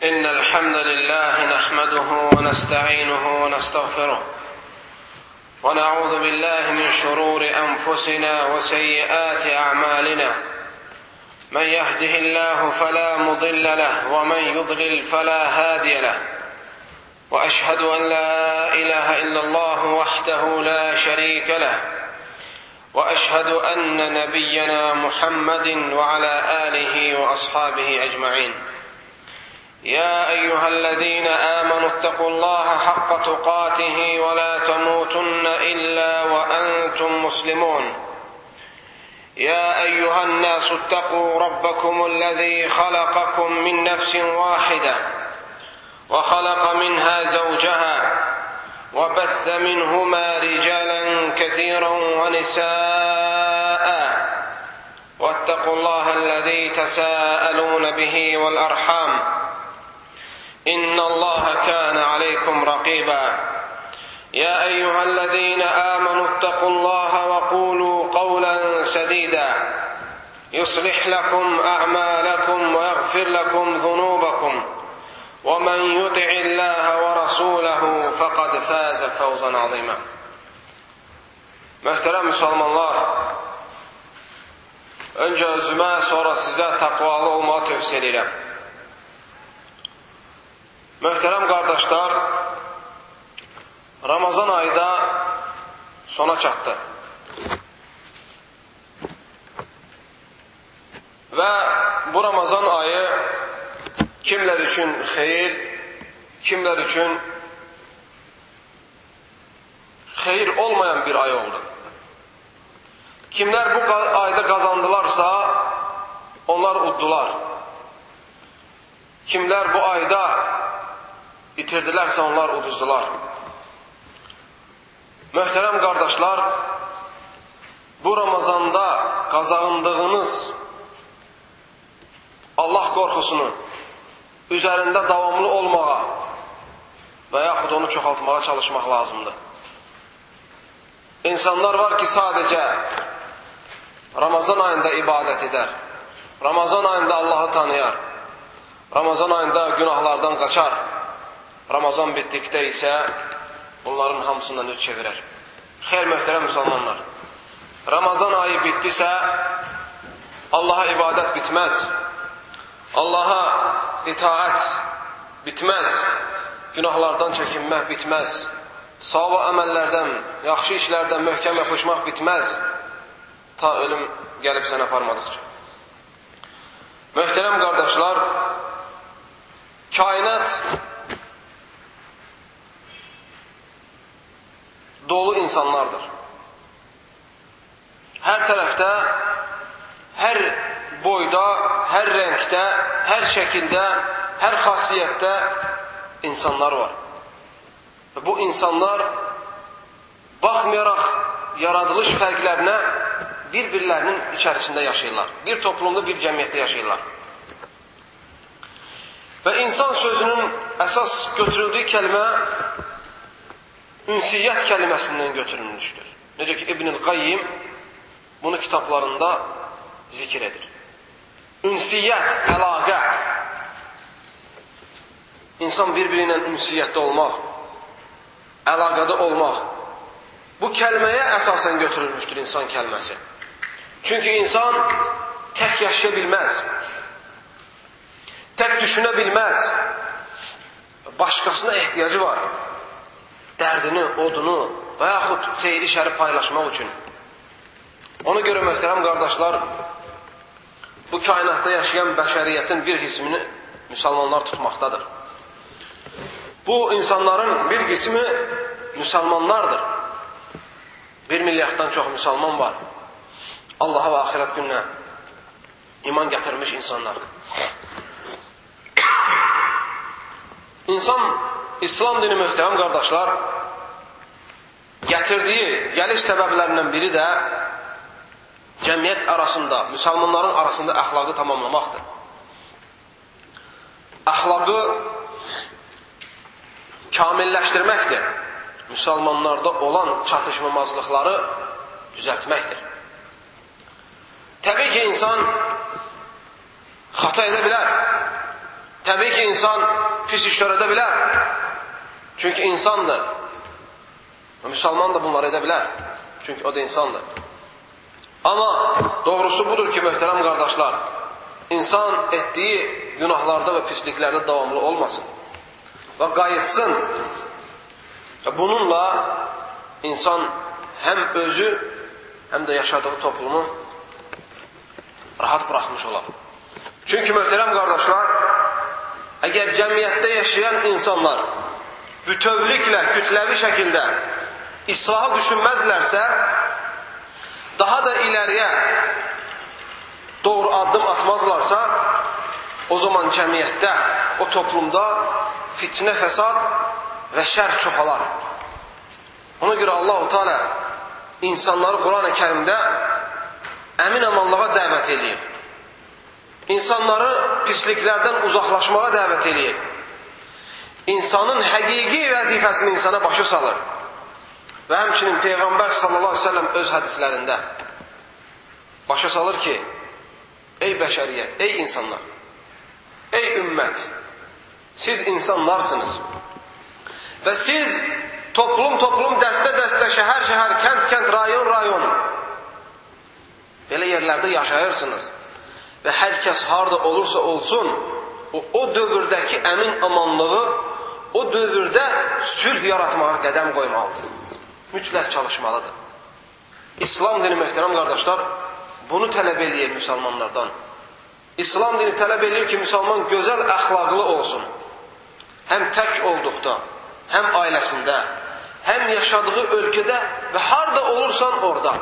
إن الحمد لله نحمده ونستعينه ونستغفره ونعوذ بالله من شرور أنفسنا وسيئات أعمالنا من يهده الله فلا مضل له ومن يضلل فلا هادي له وأشهد أن لا إله إلا الله وحده لا شريك له وأشهد أن نبينا محمد وعلى آله وأصحابه أجمعين يا أيها الذين آمنوا اتقوا الله حق تقاته ولا تموتن إلا وأنتم مسلمون يا أيها الناس اتقوا ربكم الذي خلقكم من نفس واحدة وخلق منها زوجها وبث منهما رجالا كثيرا ونساء واتقوا الله الذي تساءلون به والأرحام إن الله كان عليكم رقيبا يا أيها الذين آمنوا اتقوا الله وقولوا قولا سديدا يصلح لكم أعمالكم ويغفر لكم ذنوبكم ومن يطع الله ورسوله فقد فاز فوزا عظيما. Möhtərəm müsəlmanlar, öncə özümə, sonra sizə təqvalı olmağı tövsiyə edirəm. Möhtərəm qardaşlar, Ramazan ayı da sona çatdı. Və bu Ramazan ayı kimlər üçün xeyir, kimlər üçün xeyir olmayan bir ay oldu. Kimlər bu ayda qazandılarsa, onlar uddular. Kimlər bu ayda bitirdilərsə, onlar uduzdular. Möhtərəm qardaşlar, bu Ramazanda qazandığınız Allah qorxusunu üzərində davamlı olmağa və yaxud onu çoxaltmağa çalışmaq lazımdır. İnsanlar var ki, sadəcə Ramazan ayında ibadət edər. Ramazan ayında Allahı tanıyar. Ramazan ayında günahlardan qaçar. Ramazan bitdikdə isə bunların hamısından üz çevirər. Xeyr, möhtərəm müsəlmanlar, Ramazan ayı bitdisə Allaha ibadət bitməz. Allaha itaət bitməz. Günahlardan çəkinmək bitməz. Savab əməllərdən, yaxşı işlərdən möhkəm yapışmaq bitməz. Ta ölüm gəlib səni aparmadıqca. Möhtərəm qardaşlar, kainat dolu insanlardır. Hər tərəfdə, hər boyda, hər rəngdə, hər şəkildə, hər xasiyyətdə insanlar var. Və bu insanlar baxmayaraq yaradılış fərqlərinə bir-birlərinin içərisində yaşayırlar. Bir toplumda, bir cəmiyyətdə yaşayırlar. Və insan sözünün əsas götürüldüyü kəlmə ünsiyyət kəlməsindən götürülmüşdür. Necə ki, İbn-i Qayyim bunu kitablarında zikr edir. Ünsiyyət, əlaqə. İnsan bir-biri ilə ünsiyyətdə olmaq, əlaqədə olmaq. Bu kəlməyə əsasən götürülmüşdür insan kəlməsi. Çünki insan tək yaşaya bilməz, tək düşünə bilməz. Başqasına ehtiyacı var. Dərdini, odunu və yaxud xeyri şəri paylaşmaq üçün. Ona görə möhtərəm qardaşlar, bu kainatda yaşayan bəşəriyyətin bir qismini müsəlmanlar tutmaqdadır. Bu insanların bir qismi müsəlmanlardır. 1 milyarddan çox müsəlman var. Allaha və axirət gününə iman gətirmiş insanlardır. İnsan, İslam dini möhtərəm qardaşlar, gətirdiyi gəliş səbəblərindən biri də cəmiyyət arasında, müsəlmanların arasında əxlaqı tamamlamaqdır. Əxlaqı kamilləşdirməkdir. Müsəlmanlarda olan çatışmamazlıqları düzəltməkdir. Təbii ki, insan xata edə bilər. Təbii ki, insan pis işlər edə bilər. Çünki insandır. Müsəlman da bunları edə bilər. Çünki o da insandır. Amma doğrusu budur ki, möhtərəm qardaşlar, insan etdiyi günahlarda və pisliklərdə davamlı olmasın və qayıtsın. Və bununla insan həm özü, həm də yaşadığı toplumu rahat buraxmış olar. Çünki möhtərəm qardaşlar, əgər cəmiyyətdə yaşayan insanlar bütövlüklə, kütləvi şəkildə islahı düşünməzlərsə, daha da ileriye doğru addım atmazlarsa, o zaman cəmiyyətdə, o toplumda fitnə, fəsad və şər çoxalar. Ona görə Allah-u Teala insanları Quran-ı Kərimdə əmin amanlığa dəvət eləyir. İnsanları pisliklərdən uzaqlaşmağa dəvət eləyir. İnsanın həqiqi vəzifəsini insana başa salır. Və həmçinin Peyğəmbər sallallahu aleyhi ve sellem öz hədislərində başa salır ki, ey bəşəriyyət, ey insanlar, ey ümmət, siz insanlarsınız və siz toplum, dəstə, şəhər, kənd, rayon belə yerlərdə yaşayırsınız və hər kəs harada olursa olsun, o dövrdəki əmin amanlığı, o dövrdə sülh yaratmağa qədəm qoymalıdır. Mütləq çalışmalıdır. İslam dini, möhtərəm qardaşlar, bunu tələb eləyir müsəlmanlardan. İslam dini tələb eləyir ki, müsəlman gözəl əxlaqlı olsun. Həm tək olduqda, həm ailəsində, həm yaşadığı ölkədə və harada olursan orada.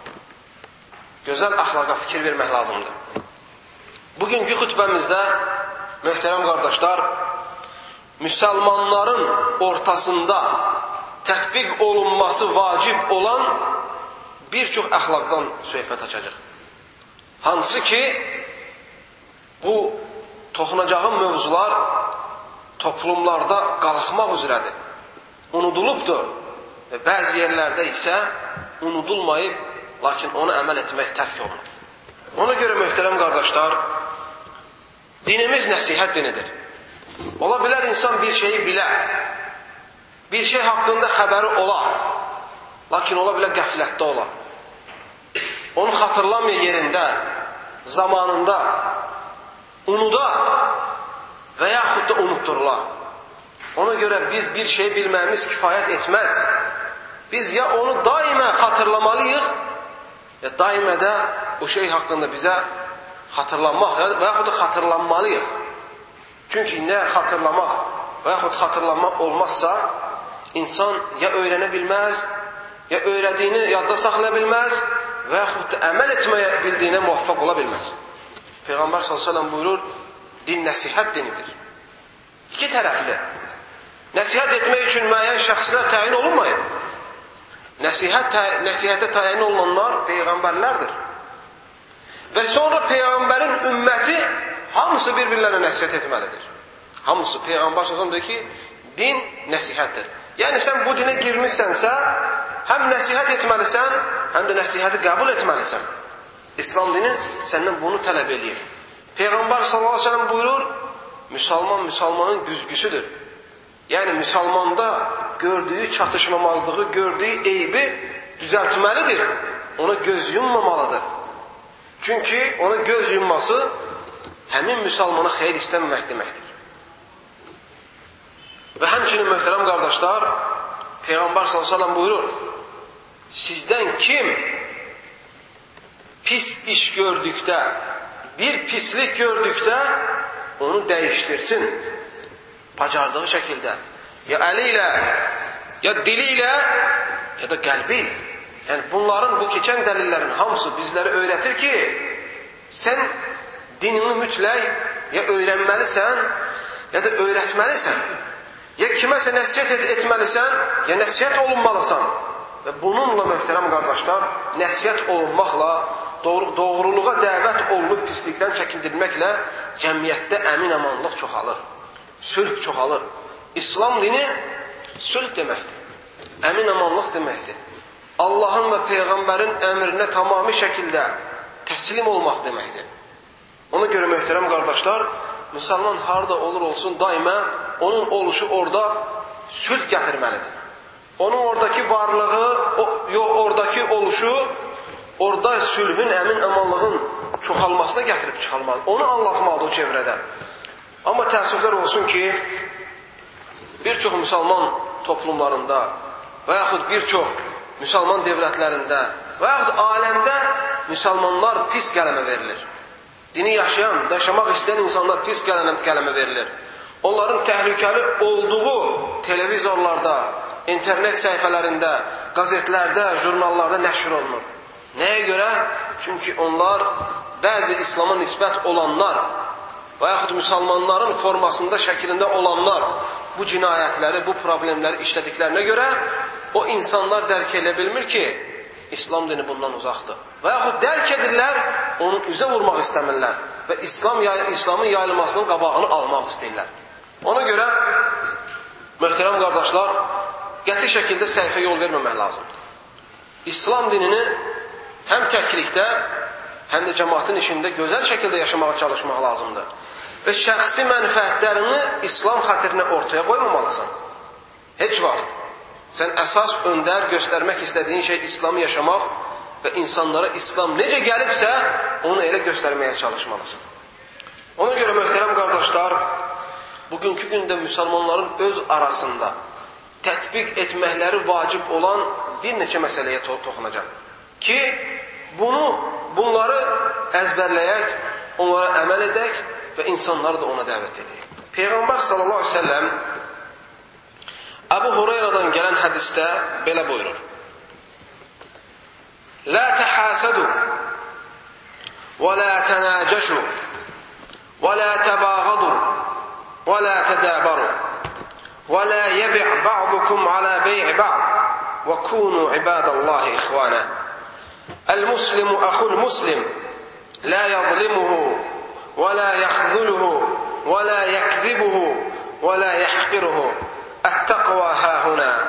Gözəl əxlaqa fikir vermək lazımdır. Bugünkü xütbəmizdə, möhtərəm qardaşlar, müsəlmanların ortasında tətbiq olunması vacib olan bir çox əxlaqdan söhbət açacaq. Hansı ki, bu toxunacağım mövzular toplumlarda qalxmaq üzrədir. Unudulubdur və bəzi yerlərdə isə unudulmayıb, lakin onu əməl etmək tərk olunur. Ona görə, möhtərəm qardaşlar, dinimiz nəsihət dinidir. Ola bilər insan bir şeyi bilər, bir şey haqqında xəbəri olar, lakin ola bilər qəflətdə olar. Onu xatırlamaya yerində, zamanında, unuda və yaxud da unutturlar. Ona görə biz bir şey bilməyimiz kifayət etməz. Biz ya onu daimə xatırlamalıyıq, ya daimə də o şey haqqında bizə xatırlanmaq və yaxud da xatırlanmalıyıq. Çünki nə xatırlamaq və yaxud xatırlanmaq olmazsa, insan ya öyrənə bilməz, ya öyrədiyini yadda saxlaya bilməz və yaxud da əməl etməyə bildiyinə muvaffaq ola bilməz. Peyğəmbər s.ə.v buyurur, din nəsihət dinidir. İki tərəfli. Nəsihət etmək üçün müəyyən şəxslər təyin olunmayıb. Nəsihətə təyin olunanlar Peyğəmbərlərdir. Və sonra Peyğəmbərin ümməti hamısı bir-birlərinə nəsihət etməlidir. Hamısı. Peyğəmbər s.ə.v deyir ki, din nəsihətdir. Yəni sən bu dinə girmişsənsə, həm nəsihət etməlisən, həm də nəsihəti qəbul etməlisən. İslam dini səndən bunu tələb edir. Peyğəmbər s.ə.v buyurur, müsəlmanın güzgüsüdür. Yəni müsəlmanda gördüyü çatışmamazlığı, gördüyü eybi düzəltməlidir. Ona göz yummamalıdır. Çünki ona göz yumması həmin müsəlmana xeyir istəməmək deməkdir. Və həmçinin möhtərəm qardaşlar, Peyğəmbər s.ə.v buyurur, sizdən kim pis iş gördükdə, bir pislik gördükdə onu dəyişdirsin. Bacardığı şəkildə. Ya əli ilə, ya dili ilə, ya da qəlbi ilə. Yəni bunların, bu keçən dəlillərin hamısı bizlərə öyrətir ki, sən dinini mütləq ya öyrənməlisən, ya da öyrətməlisən. Ya kiməsə nəsihət etməlisən, ya nəsihət olunmalısan. Və bununla, möhtərəm qardaşlar, nəsihət olunmaqla, doğruluğa dəvət olunub pislikdən çəkindirməklə cəmiyyətdə əmin amanlıq çoxalır. Sülh çoxalır. İslam dini sülh deməkdir. Əmin amanlıq deməkdir. Allahın və Peyğəmbərin əmrinə tamami şəkildə təslim olmaq deməkdir. Ona görə, möhtərəm qardaşlar, müsəlman harada olur olsun, daima onun oluşu orada sülh gətirməlidir. Onun oradakı varlığı, oradakı oluşu, orada sülhün, əmin-amanlığın çoxalmasına gətirib çıxalmalıdır. Onu anlatmalıdır o çevrədə. Amma təəssüflər olsun ki, bir çox müsəlman toplumlarında və yaxud bir çox müsəlman dövlətlərində və yaxud aləmdə müsəlmanlar pis qələmə verilir. Dini yaşamaq istəyən insanlar pis qələmə verilir. Onların təhlükəli olduğu televizorlarda, internet səhifələrində, qazetlərdə, jurnallarda nəşr olunur. Nəyə görə? Çünki onlar bəzi İslama nisbət olanlar və yaxud müsəlmanların formasında, şəklində olanlar bu cinayətləri, bu problemləri işlədiklərinə görə o insanlar dərk edə bilmir ki, İslam dini bundan uzaqdır. Və yaxud dərk edirlər, onu üzə vurmaq istəmirlər və İslamın yayılmasının qabağını almaq istəyirlər. Ona görə, möhtərəm qardaşlar, qəti şəkildə səhifə yol verməmək lazımdır. İslam dinini həm təklikdə, həm də cəmaatın işində gözəl şəkildə yaşamağa çalışmaq lazımdır. Və şəxsi mənfəətlərini İslam xatirinə ortaya qoymamalısan. Heç vaxt. Sən əsas öndər göstərmək istədiyin şey İslamı yaşamaq və insanlara İslam necə gəlibsə, onu elə göstərməyə çalışmalısın. Ona görə, möhtərəm qardaşlar, bugünkü gündə müsəlmanların öz arasında tətbiq etməkləri vacib olan bir neçə məsələyə toxunacaq. Ki, bunları əzbərləyək, onlara əməl edək və insanları da ona dəvət edək. Peyğəmbər sallallahu aleyhi ve sellem Əbu Hureyradan gələn hədisdə belə buyurur. La təhasədu və la tənəcəşu və la təbağadu və la tədəbəru və la yəbi' ba'dukum alə bey'i ba'd və kunu ibadallahi ixvanə. El-muslimu əxul muslim la yadlimuhu və la yaxzuluhu və la yəkzibuhu və la yəhqiruhu. التقوى ها هنا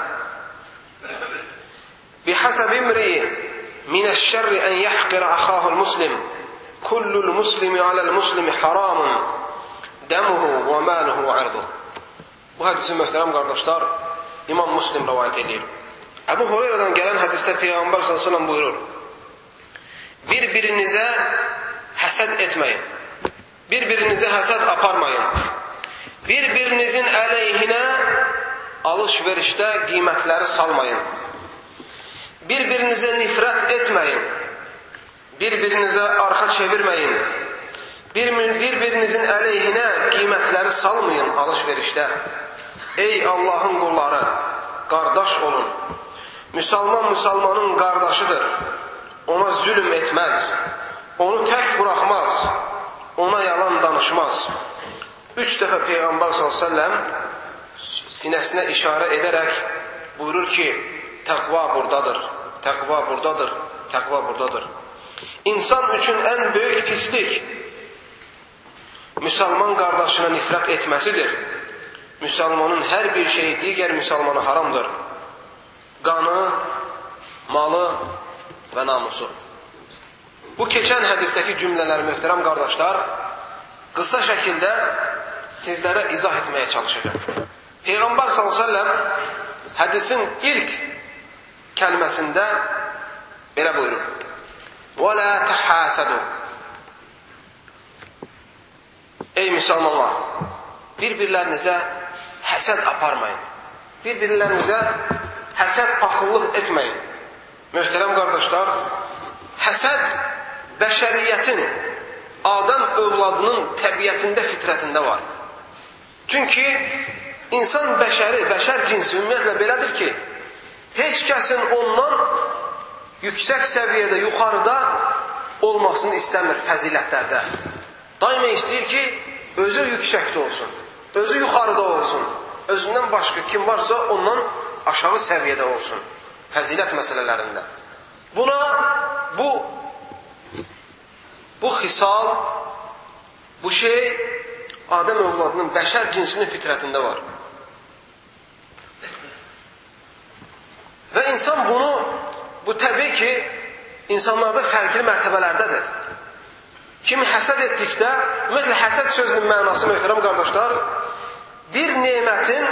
بحسب امرئ من الشر أن يحقر أخاه المسلم كل المسلم على المسلم حرام دمه وماله وعرضه. Bu hədisi möhtərəm qardaşlar İmam Müslim rivayet edir. Əbu Hureyradan gələn hədisdə Peyğəmbər sallallahu əleyhi və səlləm buyurur: Bir-birinizə həsəd etməyin. Bir-birinizə həsəd aparmayın. Bir-birinizin əleyhinə alış-verişdə qiymətləri salmayın. Bir-birinizə nifrət etməyin. Bir-birinizə arxa çevirməyin. Bir-birinizin əleyhinə qiymətləri salmayın alış-verişdə. Ey Allahın qulları, qardaş olun. Müsəlmanın qardaşıdır. Ona zülm etməz. Onu tək buraxmaz. Ona yalan danışmaz. 3 dəfə Peyğəmbər s.ə.v sinəsinə işarə edərək buyurur ki, təqva buradadır, təqva buradadır, təqva buradadır. İnsan üçün ən böyük pislik müsəlman qardaşına nifrət etməsidir. Müsəlmanın hər bir şeyi digər müsəlmana haramdır. Qanı, malı və namusu. Bu keçən hədisdəki cümlələr, möhtərəm qardaşlar, qısa şəkildə sizlərə izah etməyə çalışacağım. Peyğəmbər s.ə.v hədisin ilk kəlməsində belə buyurur. وَلَا تَحَاسَدُوا Ey müsəlmanlar, bir-birlərinizə həsəd aparmayın. Bir-birlərinizə həsəd paxıllıq etməyin. Möhtərəm qardaşlar, həsəd bəşəriyyətin, Adəm övladının təbiətində, fitrətində var. Çünki insan bəşər cinsi ümumiyyətlə belədir ki, heç kəsin ondan yüksək səviyyədə, yuxarıda olmasını istəmir fəzilətlərdə. Daima istəyir ki, özü yüksəkdə olsun, özü yuxarıda olsun, özündən başqa kim varsa ondan aşağı səviyyədə olsun, fəzilət məsələlərində. Bu xisal, bu şey Adəm övladının, bəşər cinsinin fitrətində var. Və insan bu təbii ki, insanlarda fərqli mərtəbələrdədir. kimi həsəd etdikdə, ümumiyyətlə həsəd sözünün mənası möhtərəm qardaşlar, bir nemətin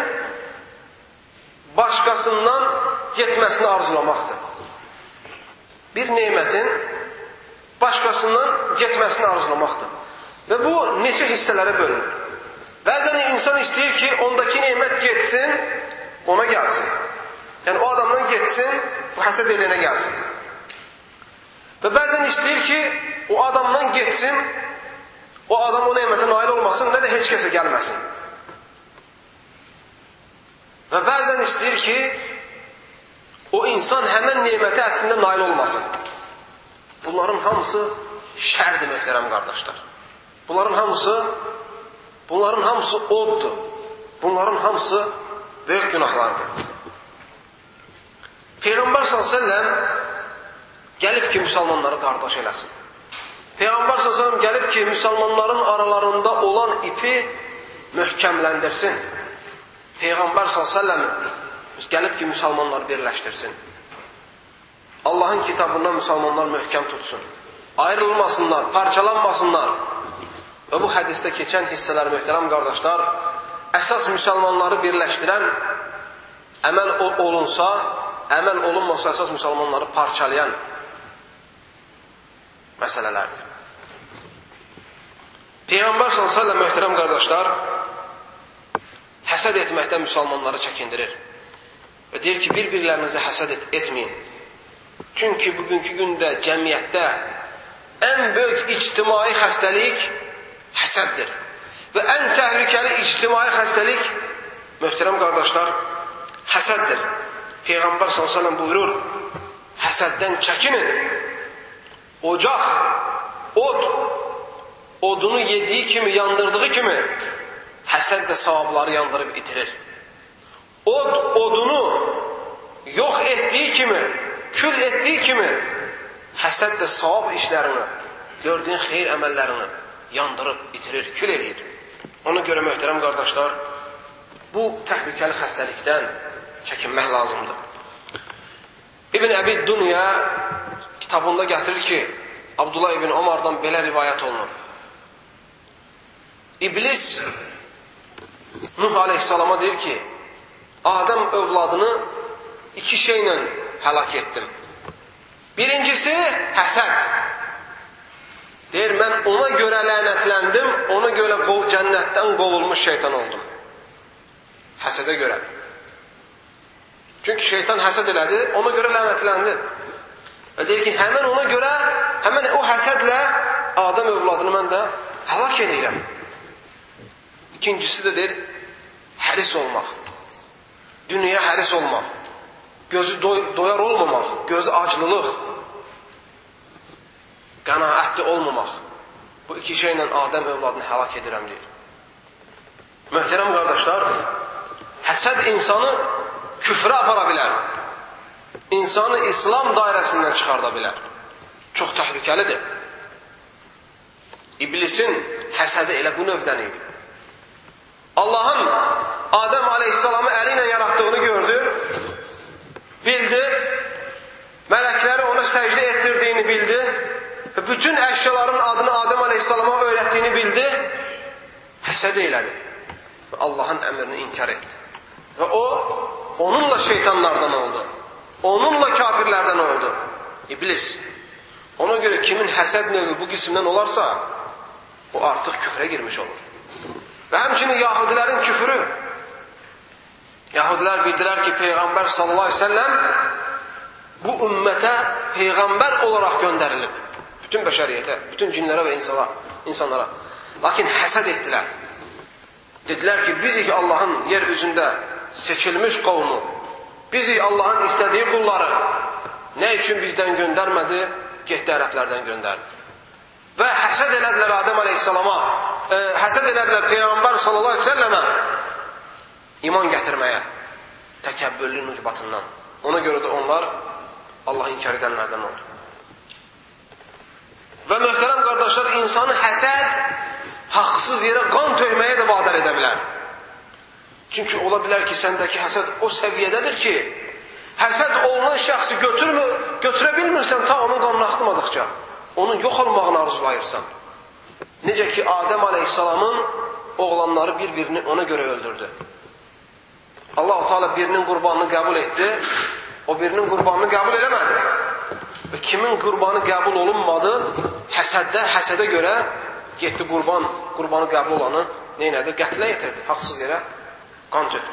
başqasından getməsini arzulamaqdır. Bir nemətin başqasından getməsini arzulamaqdır. Və bu neçə hissələrə bölünür. Bəzən insan istəyir ki, ondakı nemət getsin, ona gəlsin. Yəni o adamdan getsin, bu həsəd eləyənə gəlsin. Və bəzən istəyir ki, o adamdan getsin, o adam o nemətə nail olmasın, nə də heç kəsə gəlməsin. Və bəzən istəyir ki, o insan həmən nemətə əslində nail olmasın. Bunların hamısı şərdir, möhtərəm qardaşlar. Bunların hamısı oddur. Bunların hamısı böyük günahlardır. Peyğəmbər s.ə.v gəlib ki, müsəlmanları qardaş eləsin. Peyğəmbər s.ə.v gəlib ki, müsəlmanların aralarında olan ipi möhkəmləndirsin. Peyğəmbər s.ə.v gəlib ki, müsəlmanları birləşdirsin. Allahın kitabından müsəlmanlar möhkəm tutsun. Ayrılmasınlar, parçalanmasınlar. Və bu hədisdə keçən hissələr, möhtərəm qardaşlar, əsas müsəlmanları birləşdirən əməl olunsa, əməl olunmasa əsas müsəlmanları parçalayan məsələlərdir. Peyğəmbər s.ə.v möhtərəm qardaşlar həsəd etməkdən müsəlmanları çəkindirir. Və deyir ki, bir-birlərinizə həsəd etməyin. Çünki bugünkü gündə cəmiyyətdə ən böyük ictimai xəstəlik həsəddir. Və ən təhlükəli ictimai xəstəlik, möhtərəm qardaşlar, həsəddir. Peyğəmbər s.ə.v buyurur, həsəddən çəkinin. Ocaq, odunu yediyi kimi, yandırdığı kimi, həsəd də savabları yandırıb itirir. Odunu yox etdiyi kimi, kül etdiyi kimi, həsəd də savab işlərini, gördüyün xeyir əməllərini yandırıb itirir, kül edir. Ona görə möhtərəm qardaşlar, bu təhlükəli xəstəlikdən çəkinmək lazımdır. İbn Əbi Dünya kitabında gətirir ki, Abdullah ibn Ömərdən belə rivayət olunur. İblis Nuh aleyhissalama deyir ki, Adəm övladını iki şeylə həlak etdim. Birincisi həsəd. Deyir, mən ona görə lənətləndim, ona görə cənnətdən qovulmuş şeytan oldum. Həsədə görə. Çünki şeytan həsəd elədi, ona görə lənətləndi. Və deyir ki, həmən ona görə, həmən o həsədlə Adəm övladını mən də həlak edirəm. İkincisi də deyir, həris olmaq. Dünyaya həris olmaq. Gözü doyar olmamaq, gözü aclılıq, qənaətli olmamaq. Bu iki şeylə Adəm övladını həlak edirəm deyir. Möhtərəm qardaşlar, həsəd insanı küfrə apara bilər. İnsanı İslam dairəsindən çıxarda bilər. Çox təhlükəlidir. İblisin həsədi elə bu növdən idi. Allahın Adəm aleyhissalamı əli ilə yaratdığını gördü, bildi, mələkləri ona səcdə etdirdiyini bildi, bütün əşyaların adını Adəm aleyhissalama öyrətdiyini bildi, həsəd elədi və Allahın əmrini inkar etdi. Və o, onunla şeytanlardan oldu, onunla kafirlərdən oldu, İblis. Ona görə kimin həsəd növü bu qismdən olarsa, o artıq küfrə girmiş olur. Və həmçinin Yahudilərin küfrü. Yahudilər bildilər ki, Peyğəmbər sallallahu aleyhi ve sellem bu ümmətə Peyğəmbər olaraq göndərilib. Bütün bəşəriyyətə, bütün cinlərə və insanlara. Lakin həsəd etdilər. Dedilər ki, bizik Allahın yer üzündə seçilmiş qovmu, bizik Allahın istədiyi qulları, nə üçün bizdən göndərmədi, getdi ərəblərdən göndərdi. Və həsəd elədilər Adəm aleyhissalama, həsəd elədilər Peyğəmbər sallallahu aleyhi ve sellemə iman gətirməyə, təkəbbürlü ucbatından. Ona görə də onlar Allah inkar edənlərdən oldu. Və möhtərəm qardaşlar, insanı həsəd haqsız yerə qan tökməyə də vadar edə bilər. Çünki ola bilər ki, səndəki həsəd o səviyyədədir ki, həsəd olunan şəxsi götürə bilmirsən ta onun qanını axtırmadıqca. Onun yox olmağını arzulayırsan. Necə ki, Adəm aleyhissalamın oğlanları bir-birini ona görə öldürdü. Allah-u Teala birinin qurbanını qəbul etdi, o birinin qurbanını qəbul eləmədi. Və kimin qurbanı qəbul olunmadı, həsədə görə getdi qurbanı qəbul olanı neynədir? Qətlə yetirdi, haqsız yerə qan tökdü.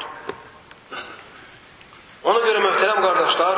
Ona görə möhtərəm qardaşlar,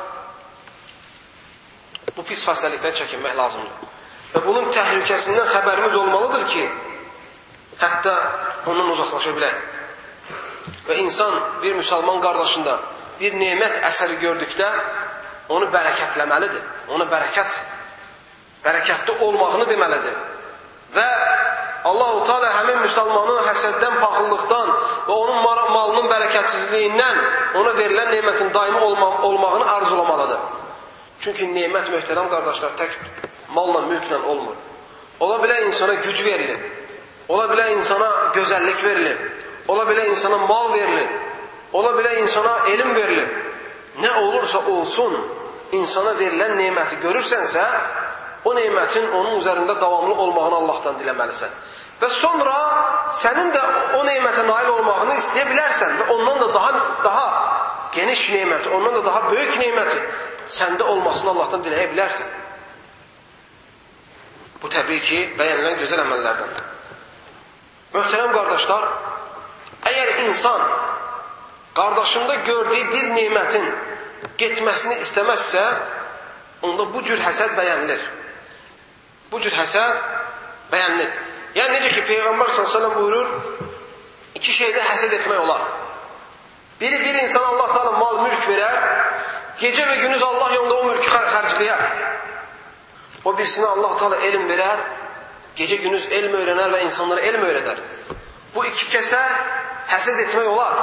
bu pis xəstəlikdən çəkinmək lazımdır. Və bunun təhlükəsindən xəbərimiz olmalıdır ki, hətta ondan uzaqlaşa bilək. Və insan bir müsəlman qardaşında bir nemət əsəri gördükdə onu bərəkətləməlidir. Onu bərəkətli olmağını deməlidir. Və Allah-u Teala həmin müsəlmanı həsəddən, paxıllıqdan və onun malının bərəkətsizliyindən ona verilən nemətin daimi olmağını arzulamalıdır. Çünki nemət, möhtərəm qardaşlar, tək malla, mülklə olmur. Ola bilər insana güc verilir. Ola bilər insana gözəllik verilir. Ola bilər insana mal verilir. Ola bilər insana elm verilir. Nə olursa olsun, insana verilən neməti görürsənsə, o nemətin onun üzərində davamlı olmağını Allahdan diləməlisən. Və sonra sənin də o nemətə nail olmağını istəyə bilərsən və ondan da daha geniş neməti, ondan da daha böyük neməti səndə olmasını Allahdan diləyə bilərsən. Bu təbii ki, bəyənilən gözəl əməllərdən. Möhtərəm qardaşlar, əgər insan qardaşında gördüyü bir nemətin getməsini istəməzsə, onda bu cür həsəd bəyənilir. Bu cür həsəd bəyənilir. Yəni necə ki, Peyğəmbər s.ə.v buyurur, iki şeydə həsəd etmək olar. Biri, bir insan Allah Teala mal, mülk verər, gecə və gündüz Allah yolunda o mülkü xərcləyər. O birisine Allah Teala elm verər, gecə gündüz elm öyrənər və insanlara elm öyrədər. Bu iki kəsə həsəd etmək olar.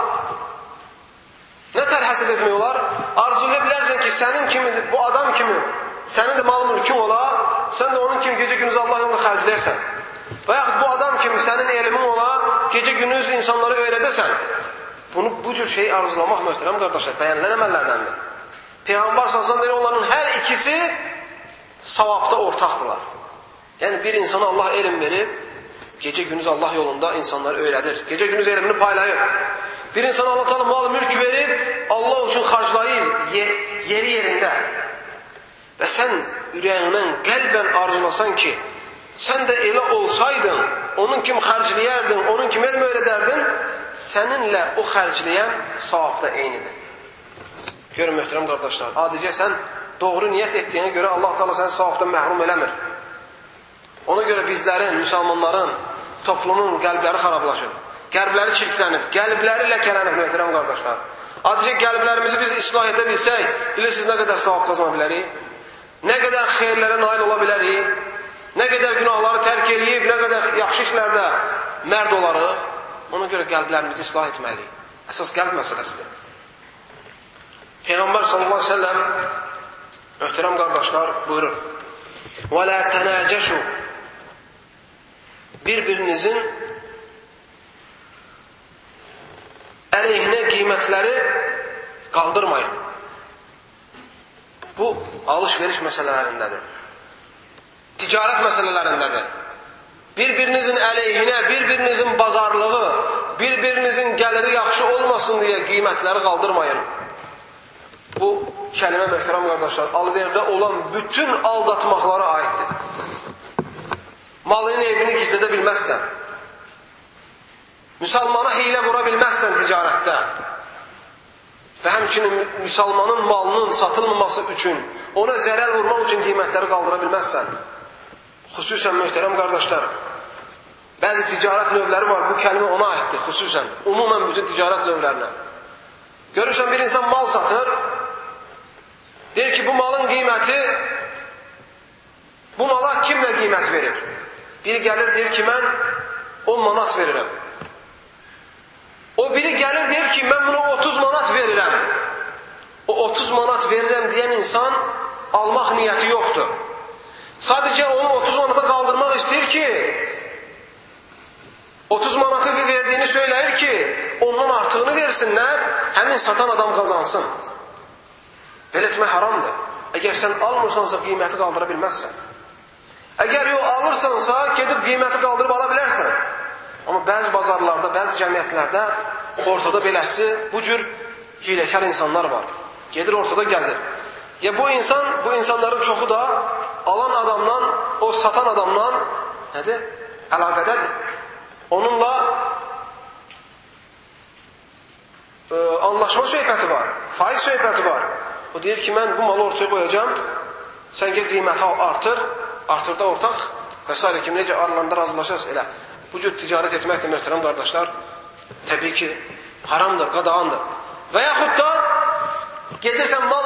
Nə tər həsəd etmək olar? Arzulaya bilərsən ki, sənin kimi, bu adam kimi, sənin də mal mülkün ola, sən də onun kimi gecə gündüz Allah yolunda xərcləyərsən. Və yaxud bu adam kimi sənin elmin ola, gecə gündüz insanları öyrədəsən. Bu cür şeyi arzulamaq, möhtərəm qardaşlar, bəyənilən əməllərdəndir. Peyğəmbər s.ə.v deyir, onların hər ikisi savabda ortaqdılar. Yəni bir insana Allah elm verib, gecə gündüz Allah yolunda insanları öyrədir. Gecə gündüz elmini paylayır. Bir insana Allah Teala mal mülk verib, Allah üçün xarclayır yeri yerində. Və sən ürəyindən qəlbən arzulasan ki, sən də elə olsaydın, onun kimi xərcləyərdin, onun kimi elm öyrədərdin, səninlə o xərcləyən savabda eynidir. Görün möhtərəm qardaşlar, adicə sən doğru niyyət etdiyinə görə Allah Teala səni savabdan məhrum eləmir. Ona görə bizlərin, müsəlmanların, toplumun qəlbləri xarablaşır. Qəlbləri çirklənib, qəlbləri ləkələnib, möhtərəm qardaşlar. Adicə qəlblərimizi biz islah edə bilsək, bilirsiniz nə qədər savab qazana bilərik? Nə qədər xeyirlərə nail ola bilərik? Nə qədər günahları tərk edib, nə qədər yaxşı işlərdə mərd olarıq? Ona görə qəlblərimizi islah etməliyik. Əsas qəlb məsələsidir. Peyğəmbər s.ə.v möhtərəm qardaşlar buyurur: "Və la tənəcəşu" bir-birinizin əleyhinə qiymətləri qaldırmayın. Bu, alış-veriş məsələlərindədir. Ticarət məsələlərindədir. Bir-birinizin əleyhinə, bir-birinizin bazarlığı, bir-birinizin gəliri yaxşı olmasın deyə qiymətləri qaldırmayın. Bu kəlmə, möhtərəm qardaşlar, alverdə olan bütün aldatmaqlara aiddir. Malının evini gizlədə bilməzsən. Müsəlmana hiylə vura bilməzsən ticarətdə. Və həmçinin müsəlmanın malının satılmaması üçün, ona zərər vurmaq üçün qiymətləri qaldıra bilməzsən. Xüsusən, möhtərəm qardaşlar, bəzi ticarət növləri var, bu kəlmə ona aiddir, xüsusən, umumən bütün ticarət növlərinə. Görürsən, bir insan mal satır, deyir ki, bu malın qiyməti, bu mala kimlə qiymət verir? Biri gəlir, deyir ki, mən 10 manat verirəm. O biri gəlir, deyir ki, mən buna 30 manat verirəm. O 30 manat verirəm deyən insan almaq niyyəti yoxdur. Sadəcə onu 30 manata qaldırmaq istəyir ki, 30 manatı verdiyini söyləyir ki, ondan artığını versinlər, həmin satan adam qazansın. Belə etmək haramdır. Əgər sən almırsansa qiyməti qaldıra bilməzsən. Əgər alırsansa, gedib qiyməti qaldırıb ala bilərsən. Amma bəzi bazarlarda, bəzi cəmiyyətlərdə ortada beləsi bu cür hiləkar insanlar var. Gedir ortada gəzir. Bu insanların çoxu da alan adamdan, o satan adamdan nədir? Əlaqədədir. Onunla anlaşma söhbəti var, faiz söhbəti var. O deyir ki, mən bu malı ortaya qoyacağım, sən gel qiyməti artır da ortaq və s. kimi necə aralarında razılaşırız elə. Bu cür ticarət etmək də möhtərəm qardaşlar, təbii ki, haramdır, qadağandır. Və yaxud da gedirsən mal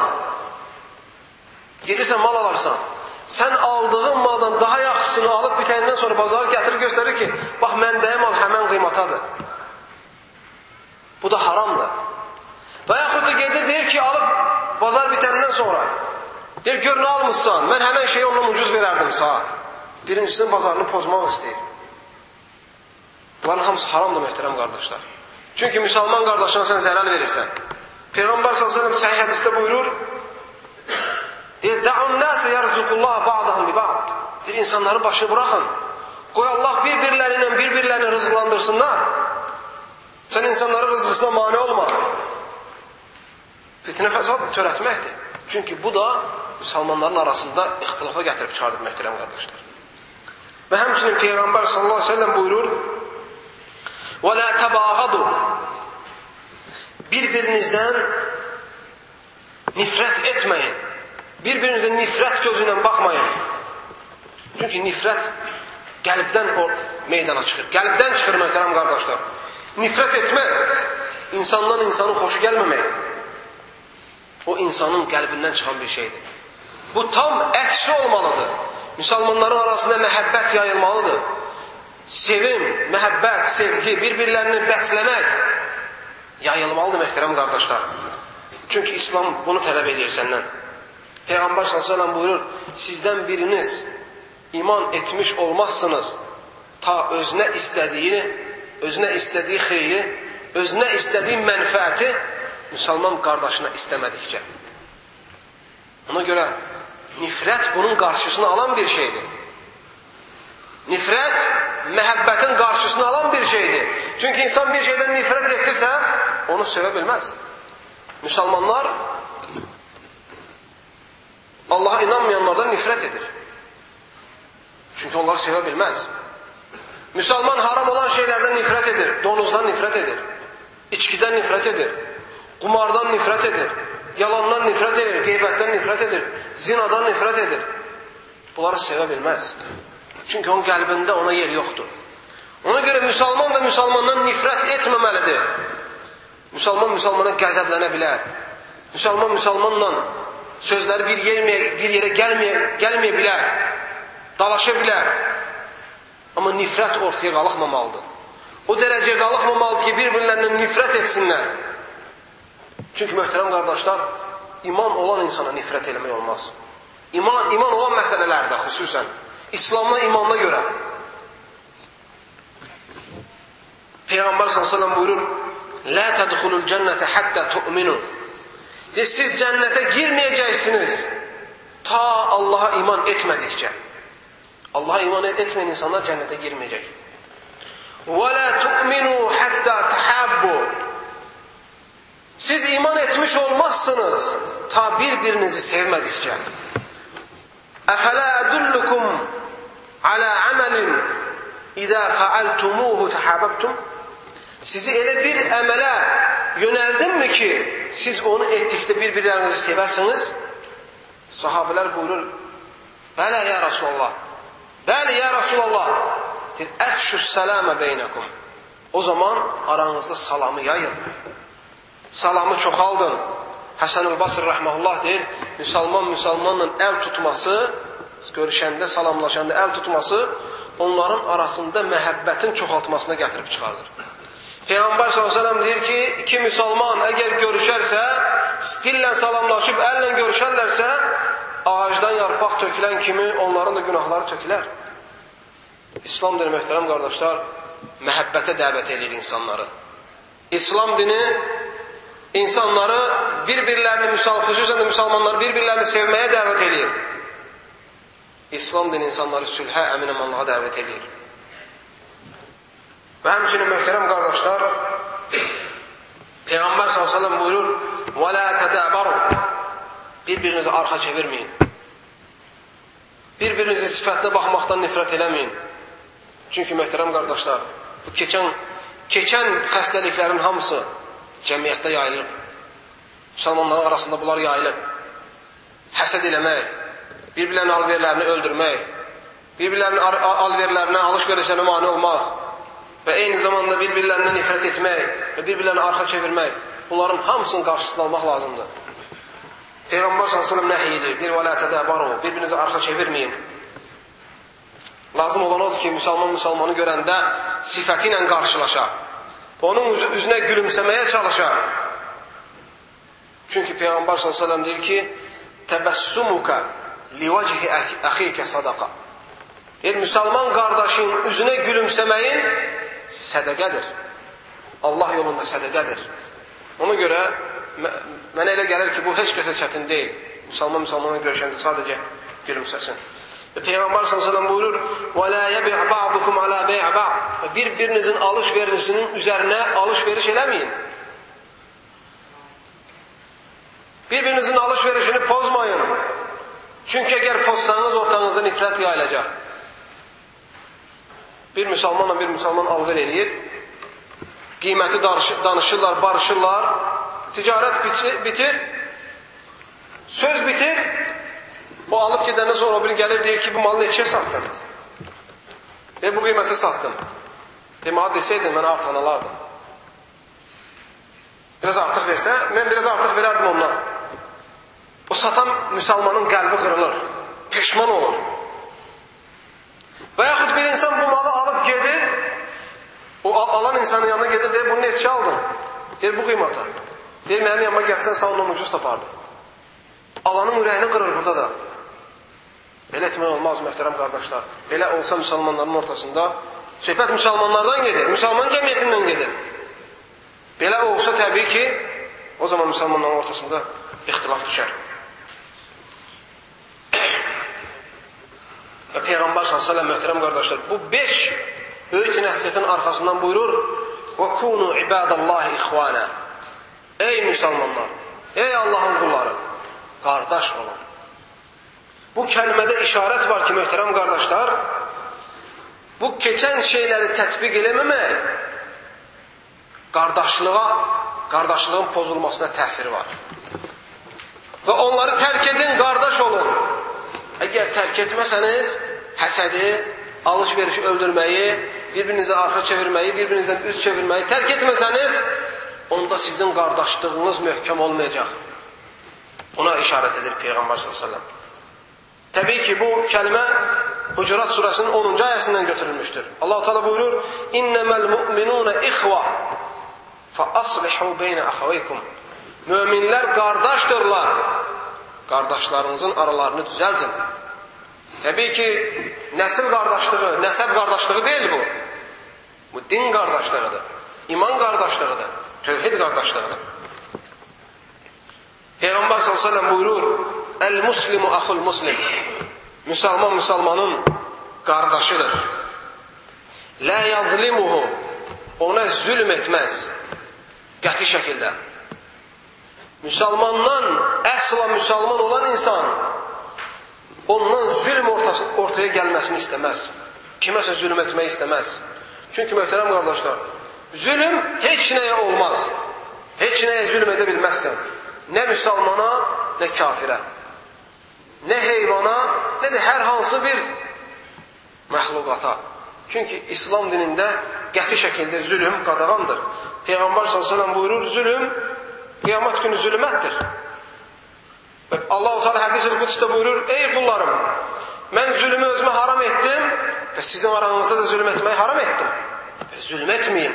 alarsan, sən aldığın maldan daha yaxşısını alıb bitəndən sonra bazarı gətirir, göstərir ki, bax, məndəyə mal həmən qiymatadır. Bu da haramdır. Və yaxud da gedir, deyir ki, alıb bazar bitəndən sonra, deyir, gör nə almışsan, mən həmən şeyi ondan ucuz verərdim sağa. Birincisinin bazarını pozmaq istəyir. Bunların hamısı haramdır, möhtərəm qardaşlar. Çünki müsəlman qardaşına sən zərər verirsən. Peyğəmbər s.ə.v səhih hədisdə buyurur, deyir, də'un nəsə yərzuqullaha ba'dahum bi ba'd. Deyir, insanların başını buraxın. Qoy Allah bir-birlərini rızıqlandırsınlar. Sən insanların rızqısına mane olma. Fitnə fəsad törətməkdir. Çünki bu da müsəlmanların arasında ixtilafa gətirib çıxardır, möhtərəm qardaşlar. Və həmçinin Peyğəmbər s.ə.v buyurur, وَلَا تَبَاغَضُوا Bir-birinizdən nifrət etməyin. Bir-birinizə nifrət gözü ilə baxmayın. Çünki nifrət qəlbdən meydana çıxır. Qəlbdən çıxır, möhtərəm qardaşlar. Nifrət etmək, insandan insanın xoşu gəlməmək, o insanın qəlbindən çıxan bir şeydir. Bu tam əksi olmalıdır. Müsəlmanların arasında məhəbbət yayılmalıdır. Sevim, məhəbbət, sevgi, bir-birlərini bəsləmək yayılmalıdır, möhtərəm qardaşlar. Çünki İslam bunu tələb edir səndən. Peyğəmbər s.ə.v buyurur, sizdən biriniz iman etmiş olmazsınız, ta özünə istədiyi xeyri, özünə istədiyi mənfəəti müsəlman qardaşına istəmədikcə. Ona görə nifrət bunun qarşısını alan bir şeydir. Nifrət məhəbbətin qarşısını alan bir şeydir. Çünki insan bir şeydən nifrət etdirsə, onu sevə bilməz. Müsəlmanlar Allaha inanmayanlardan nifrət edir. Çünki onları sevə bilməz. Müsəlman haram olan şeylərdən nifrət edir. Donuzdan nifrət edir. İçkidən nifrət edir. Qumardan nifrət edir. Yalandan nifrət edir. Qeybətdən nifrət edir. Zinadan nifrət edir. Bunları sevə bilməz. Çünki onun qəlbində ona yer yoxdur. Ona görə müsəlman da müsəlmandan nifrət etməməlidir. Müsəlman müsəlmana qəzəblənə bilər. Müsəlman müsəlmanla sözləri bir yerə gəlməyə bilər. Dalaşa bilər. Amma nifrət ortaya qalıqmamalıdır. O dərəcəyə qalıqmamalıdır ki, bir-birlərindən nifrət etsinlər. Çünki möhtərəm qardaşlar, iman olan insana nifrət eləmək olmaz. İman olan məsələlərdə xüsusən. İslamla, imanla görə. Peyğəmbər s.ə.v buyurur, لَا تَدْخُلُ الْجَنَّةَ حَتَّى تُؤْمِنُوا Siz cənnətə girməyəcəksiniz, ta Allaha iman etmədikcə. Allaha iman etməyən insanlar cənnətə girməyəcək. وَلَا تُؤْمِنُوا حَتَّى تَحَابُّوا Siz iman etmiş olmazsınız, ta bir-birinizi sevmədikcə. أَفَلَا أَدُلُّكُمْ عَلَى عَمَلٍ إِذَا فَعَلْتُمُوهُ تَحَابَبْتُمْ Sizi elə bir əmələ yönəldimmi ki, siz onu etdikdə bir-birlərinizi sevərsiniz? Sahabələr buyurur, Bələ ya Rasulallah, bəli ya Rasulallah, əfşüs sələmə beynəkum. O zaman aranızda salamı yayın. Salamı çoxaldın. Həsən-ül Basri rəhməhullah deyir, müsəlmanla əl tutması, görüşəndə, salamlaşanda əl tutması, onların arasında məhəbbətin çoxaltmasına gətirib çıxardır. Peyğəmbər s.ə.v deyir ki, iki müsəlman əgər görüşərsə, dillə salamlaşıb, əllə görüşərlərsə, ağacdan yarpaq tökülən kimi onların da günahları tökülər. İslam dini, möhtərəm qardaşlar, məhəbbətə dəvət edir insanları. İslam dini insanları xüsusən də müsəlmanları bir-birlərini sevməyə dəvət edir. İslam dini insanları sülhə, əmin-amanlığa dəvət edir. Və həmçinin möhtərəm qardaşlar, Peyğəmbər s.ə.v buyurur, وَلَا تَدَعْبَرُوا Bir-birinizi arxa çevirməyin. Bir-birinizin sifətinə baxmaqdan nifrət eləməyin. Çünki möhtərəm qardaşlar, bu keçən xəstəliklərin hamısı cəmiyyətdə yayılıb. Müsəlmanların arasında bunlar yayılıb. Həsəd eləmək, bir-birlərinin alverlərini öldürmək, bir-birlərinin alverlərinə, alış-verişlərinə mane olmaq və eyni zamanda bir-birlərinə nifrət etmək və bir-birlərini arxa çevirmək, bunların hamısının qarşısını almaq lazımdır. Peyğəmbər s.ə.v nəhiy edir, deyir, وَلَا تَدَعْبَرُوا Bir-birinizi arxa çevirməyin. Lazım olan odur ki, müsəlmanı görəndə sifəti ilə qarşılaşa, onun üzünə gülümsəməyə çalışa. Çünki Peyğəmbər s.ə.v deyir ki, تَبَسُّمُكَ لِوَجْهِ أَخِيكَ صَدَقَ Deyir, müsəlman qardaşın üzünə gülümsəməyin sədəqədir. Allah yolunda sədəqədir. Ona görə mənə elə gəlir ki, bu heç kəsə çətin deyil. Müsəlmanla görüşəndə sadəcə gülümsəsin. Peyğəmbər s.ə.v buyurur, وَلَا يَبِعْ بَعْضُكُمْ عَلَى بَيْعْ بَعْضٍ Bir-birinizin alış-verişinin üzərinə alış-veriş eləməyin. Bir-birinizin alış-verişini pozmayın. Çünki əgər pozsanız ortanızda nifrət yayılacaq. Bir müsəlmanla bir müsəlman alver eləyir, qiyməti danışırlar, barışırlar, ticarət bitir, söz bitir, o alıb gedəndən sonra o biri gəlir, deyir ki, bu malı neçəyə satdın? Deyir, bu qiyməti satdın. Deyir, mənə desəydin, mən artıq alardım. Biraz artıq versə, mən biraz artıq verərdim ondan. O satan müsəlmanın qəlbi qırılır, peşman olur. Və yaxud bir insan bu malı alıb gedir, o alan insanın yanına gedir, deyir, bunu neçə aldın? Deyir, bu qiymata. Deyir, mənim yanıma gəlsən, sağ ondan ucuz tapardı. Alanın ürəyini qırır burada da. Belə etmək olmaz, möhtərəm qardaşlar. Belə olsa müsəlmanların ortasında, söhbət müsəlmanlardan gedir, müsəlman cəmiyyətindən gedir. Belə olsa təbii ki, o zaman müsəlmanların ortasında ixtilaf düşər. Və Peyğəmbər s.ə.v möhtərəm qardaşlar, bu 5 böyük nəsiyyətin arxasından buyurur, وَكُونُوا عِبَادَ اللّٰهِ إِخْوَانَا Ey müsəlmanlar, ey Allahın qulları, qardaş olun. Bu kəlmədə işarət var ki, möhtərəm qardaşlar, bu keçən şeyləri tətbiq eləməmək, qardaşlığın pozulmasına təsiri var. Və onları tərk edin, qardaş olun. Əgər tərk etməsəniz, həsədi, alış-verişi öldürməyi, bir-birinizə arxa çevirməyi, bir-birinizdən üz çevirməyi tərk etməsəniz, onda sizin qardaşlığınız möhkəm olmayacaq. Ona işarət edir Peyğəmbər s.ə.v. Təbii ki, bu kəlmə Hucurat surəsinin 10-cu ayəsindən götürülmüşdür. Allah-u Teala buyurur, İnnəməl mü'minunə ixva fəaslihu beynə əxaveykum Möminlər qardaşdırlar. Qardaşlarınızın aralarını düzəldin. Təbii ki, nəsil qardaşlığı, nəsəb qardaşlığı deyil bu. Bu din qardaşlığıdır, iman qardaşlığıdır, tövhid qardaşlığıdır. Peyğəmbər s.ə.v buyurur, Əl-muslimu axul muslim Müsəlman müsəlmanın qardaşıdır. Lə yazlimuhu Ona zülm etməz. Qəti şəkildə. Müsəlmandan əsla müsəlman olan insan ondan zülm ortaya gəlməsini istəməz. Kiməsə zülm etmək istəməz. Çünki möhtərəm qardaşlar, zülm heç nəyə olmaz. Heç nəyə zülm edə bilməzsən. Nə müsəlmana, nə kafirə. Nə heyvana, nə də hər hansı bir məxluqata. Çünki İslam dinində qəti şəkildə zülm qadağandır. Peyğəmbər s.ə.v buyurur, zülm qiyamət günü zülmətdir. Allah-u Teala hədis-i qudusda buyurur, ey qullarım, mən zülmü özümə haram etdim və sizin aranızda da zülm etməyi haram etdim. Zülm etməyin.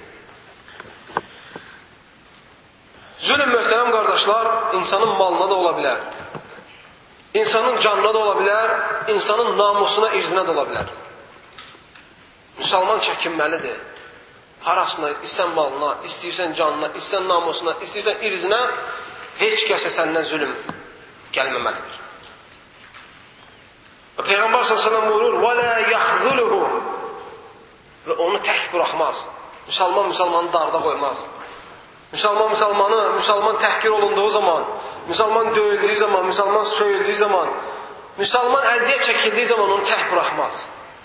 Zülm, möhtərəm qardaşlar, insanın malına da ola bilər. İnsanın canına da ola bilər, insanın namusuna, irzinə də ola bilər. Müsəlman çəkinməlidir. Harasına, istəyən malına, istəyirsən canına, istəyən namusuna, istəyirsən irzinə, heç kəsə səndən zülm gəlməməlidir. Peyğəmbər s.ə.v buyurur, وَلَا يَخْذُلُهُ və onu tək buraxmaz. Müsəlmanı darda qoymaz. Müsəlman təhqir olunduğu zaman, müsəlman döyüldüyü zaman, müsəlman söyüldüyü zaman, müsəlman əziyyət çəkildiyi zaman onu tək buraxmaz.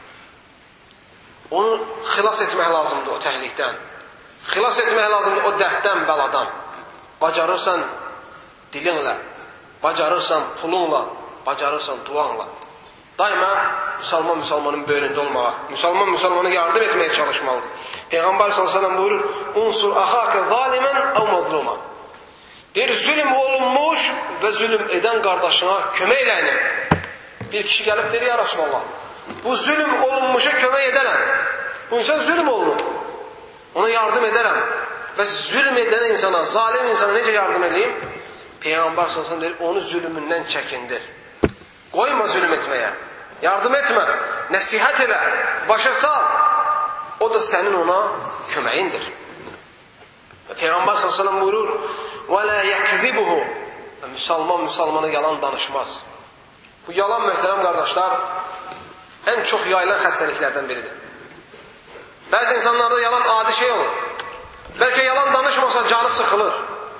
Onu xilas etmək lazımdır o təhlikdən. Xilas etmək lazımdır o dərddən, bəladan. Bacarırsan dilinlə, bacarırsan pulunla, bacarırsan duanla. Daima müsəlmanın böyründə olmağa, müsəlmana yardım etməyə çalışmalıdır. Peyğəmbər s.ə.v buyurur, unsur axaka zalimən əv mazluma. Deyir, zülm olunmuş və zülm edən qardaşına kömək eləyini. Bir kişi gəlib deyir, ya Rasulallah, bu zülm olunmuşa kömək edərəm. Bu insan zülm olunur. Ona yardım edərəm. Və zülm edən insana, zalim insana necə yardım edeyim? Peyğəmbər s.ə.v deyir, onu zülmündən çəkindir. Qoyma zülm etməyə. Yardım etmə. Nəsihət elə. Başa sal. O da sənin ona köməyindir. Peyğəmbər s.ə.v buyurur, وَلَا يَكْذِبُهُ Müsəlmana yalan danışmaz. Bu yalan, möhtərəm qardaşlar, ən çox yayılan xəstəliklərdən biridir. Bəzi insanlarda yalan adi şey olur. Bəlkə yalan danışmasa canı sıxılır.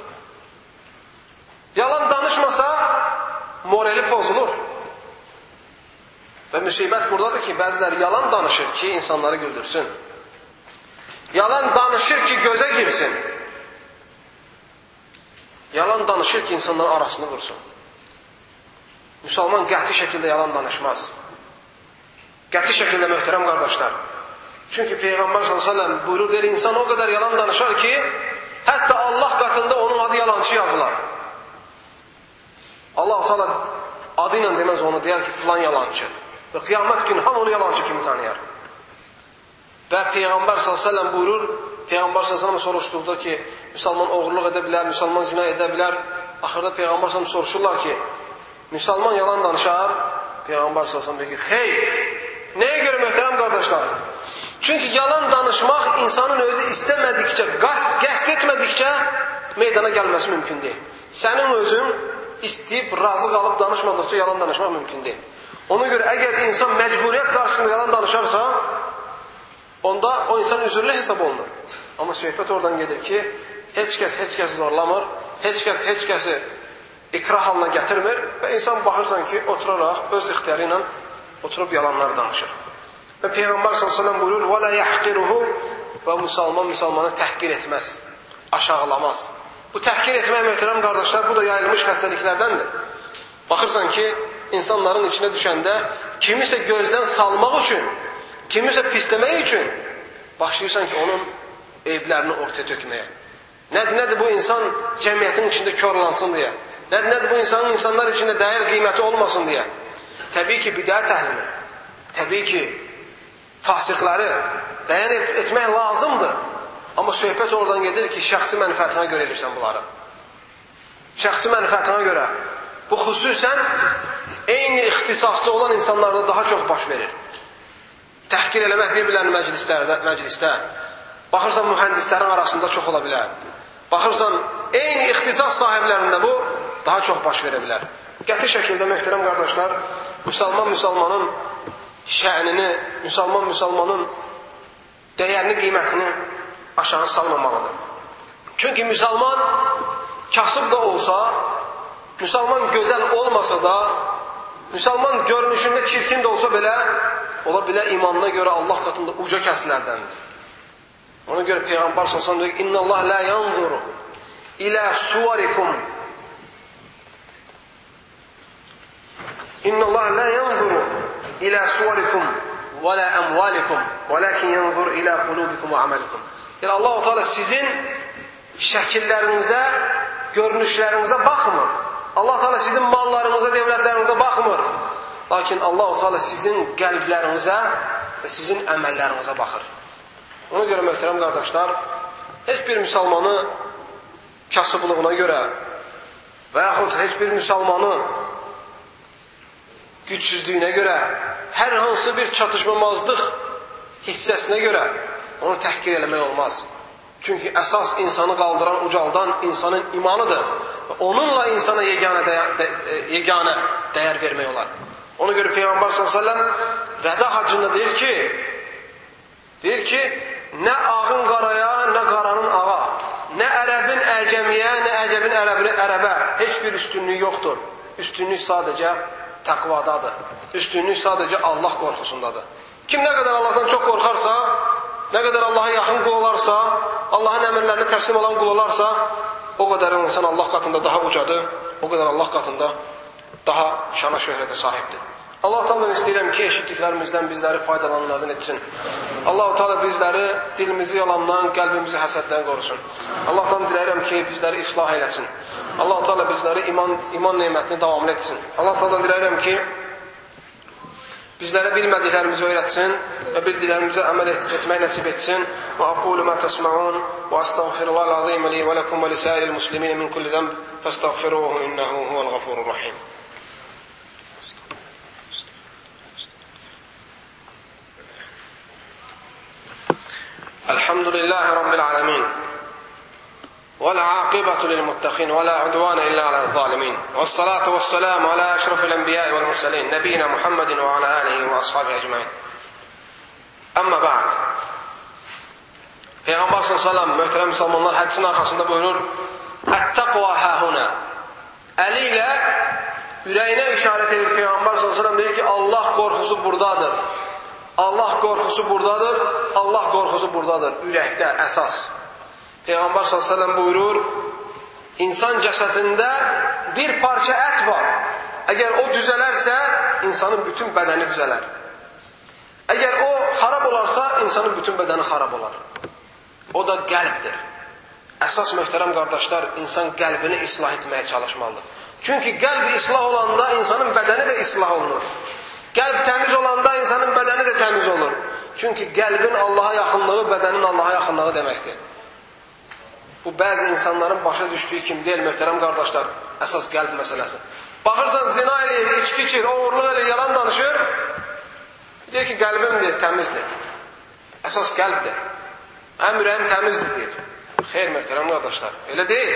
Yalan danışmasa morali pozulur. Və müsibət buradadır ki, bəziləri yalan danışır ki, insanları güldürsün. Yalan danışır ki, gözə girsin. Yalan danışır ki, insanların arasını qursun. Müsəlman qəti şəkildə yalan danışmaz. Qəti şəkildə, möhtərəm qardaşlar. Çünki Peyğəmbər s.ə.v buyurur, deyir, insan o qədər yalan danışar ki, hətta Allah qatında onun adı yalancı yazılar. Allah-u Teala adı ilə deməz onu, deyər ki, filan yalancı. Və qiyamət günü hamı onu yalancı kimi tanıyar. Və Peyğəmbər s.ə.v buyurur, Peyğəmbər s.ə.v soruşduqda ki, müsəlman oğurluq edə bilər, müsəlman zina edə bilər. Axırda Peyğəmbər s.ə.v soruşurlar ki, müsəlman yalan danışar. Peyğəmbər s.ə.v deyir ki, xeyr. Nəyə görə, möhtərəm qardaşlar? Çünki yalan danışmaq insanın özü istəmədikcə, qəsd etmədikcə meydana gəlməsi mümkün deyil. Sənin özün istəyib, razı qalıb danışmadıqca yalan danışmaq mümkün deyil. Ona görə əgər insan məcburiyyət qarşısında yalan danışarsa, onda o insan üzürlü hesab olunur. Amma söhbət oradan gedir ki, heç kəsi zorlamır, heç kəsi ikrah halına gətirmir və insan baxırsan ki, oturaraq öz ixtiyarı ilə oturub yalanlar danışır. Və Peyğəmbər s.ə.v buyurur, وَلَا يَحْقِرُهُ və müsəlmanı təhqir etməz, aşağılamaz. Bu təhqir etmək, möhtərəm qardaşlar, bu da yayılmış xəstəliklərdəndir. Baxırsan ki, insanların içine düşəndə kimisə gözdən salmaq üçün, kimisə pisləmək üçün başlayırsan ki, onun eyblərini ortaya tökməyə. Nədir bu insan cəmiyyətin içində körlansın deyə? Nədir bu insanlar içində dəyər qiyməti olmasın deyə? Təbii ki, bidət əhlini, təbii ki, fasiqləri bəyan etmək lazımdır. Amma söhbət oradan gedir ki, şəxsi mənfəətinə görə edirsən bunları. Şəxsi mənfəətinə görə. Bu xüsusən eyni ixtisaslı olan insanlarda daha çox baş verir. Təhqir eləmək bir-birlərini məclisdə. Baxırsan, mühəndislərin arasında çox ola bilər. Baxırsan, eyni ixtisas sahiblərində bu daha çox baş verə bilər. Qəti şəkildə, möhtərəm qardaşlar, müsəlmanın şə'nini, müsəlmanın dəyərini, qiymətini aşağı salmamalıdır. Çünki müsəlman kasıb da olsa, müsəlman gözəl olmasa da, müsəlman görünüşündə çirkin də olsa belə, ola bilər imanına görə Allah qatında uca kəslərdəndir. Ona görə Peyğəmbər s.ə.v deyir ki, İnna Allah la yanzuru ilə suvarikum İnna Allah la yanzuru ilə suvarikum və la əmvalikum və lakin yanzur ilə qulubikum və amalikum. Yəni Allah-u Teala sizin şəkillərinizə, görünüşlərinizə baxmır. Allah-u Teala sizin mallarınıza, devlətlərinizə baxmır. Lakin Allah-u Teala sizin qəlblərinizə və sizin əməllərinizə baxır. Ona görə möhtərəm qardaşlar, heç bir müsəlmanı kasıblığına görə və yaxud heç bir müsəlmanı gücsüzlüyünə görə, hər hansı bir çatışmamazlıq hissəsinə görə onu təhqir eləmək olmaz. Çünki əsas insanı qaldıran, ucaldan insanın imanıdır. Və onunla insana yeganə dəyər vermək olar. Ona görə Peyğəmbər s.ə.v vəda haccında deyir ki, nə ağın qaraya, nə qaranın ağa, nə ərəbin əcəmiyə, nə əcəbin ərəbə heç bir üstünlük yoxdur. Üstünlük sadəcə təqvadadır. Üstünlük sadəcə Allah qorxusundadır. Kim nə qədər Allahdan çox qorxarsa, nə qədər Allaha yaxın qul olarsa, Allahın əmrlərinə təslim olan qul olarsa, o qədər o insan Allah qatında daha ucadır, o qədər Allah qatında daha şana şöhrətə sahibdir. Allah-u Teala istəyirəm ki, eşitdiklərimizdən bizləri faydalananlardan etsin. Allah-u Teala bizləri dilimizi yalandan, qəlbimizi həsəddən qorusun. Allah-u diləyirəm ki, bizləri islah eləsin. Allah-u Teala bizləri iman nemətini davamlı etsin. Allah-u Teala diləyirəm ki, bizlərə bilmədiklərimizi öyrətsin və bildiklərimizə əməl etmək nəsib etsin. Və aqulu ma təsma'un və əstəğfirullahal azim li və lakum və lisa'iril muslimin min kulli zənb fəstəğfiruhu innehu huvel gafurur rahim. الحمد لله رب العالمين والعاقبة للمتقين ولا عدوان إلا على الظالمين والصلاة والسلام على أشرف الأنبياء والمرسلين نبينا محمد وعلى آله وأصحابه أجمعين. أما بعد. Peyğəmbər s.ə.v möhtərəm müsəlmanlar hədisin arxasında buyurur: "Ət-təqva hahuna." Əli ilə ürəyinə işarət edir Peyğəmbər s.ə.v deyir ki, Allah qorxusu buradadır. Allah qorxusu buradadır, Allah qorxusu buradadır, ürəkdə, əsas. Peyğəmbər s.ə.v buyurur, insan cəsədində bir parça ət var. Əgər o düzələrsə, insanın bütün bədəni düzələr. Əgər o xarab olarsa, insanın bütün bədəni xarab olar. O da qəlbdir. Əsas möhtərəm qardaşlar, insan qəlbini islah etməyə çalışmalıdır. Çünki qəlb islah olanda insanın bədəni də islah olunur. Qəlb təmiz olanda insanın bədəni də təmiz olur. Çünki qəlbin Allaha yaxınlığı, bədənin Allaha yaxınlığı deməkdir. Bu, bəzi insanların başa düşdüyü kimi deyil, möhtərəm qardaşlar, əsas qəlb məsələsi. Baxırsan, zina eləyir, içki içir, oğurluq eləyir, yalan danışır, deyir ki, qəlbimdir, təmizdir. Əsas qəlbdir. Həm ürəyim təmizdir, deyir. Xeyr, möhtərəm qardaşlar, elə deyil.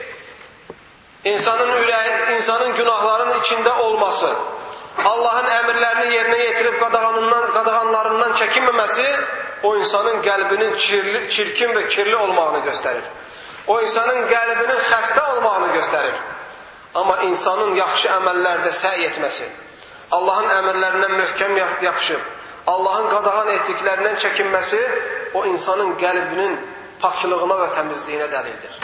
İnsanın günahların içində olması, Allahın əmrlərini yerinə yetirib qadağanlarından çəkinməməsi o insanın qəlbinin çirkin və kirli olmağını göstərir. O insanın qəlbinin xəstə olmağını göstərir. Amma insanın yaxşı əməllərdə səy etməsi, Allahın əmrlərindən möhkəm yapışıb, Allahın qadağan etdiklərindən çəkinməsi o insanın qəlbinin paklığına və təmizliyinə dəlildir.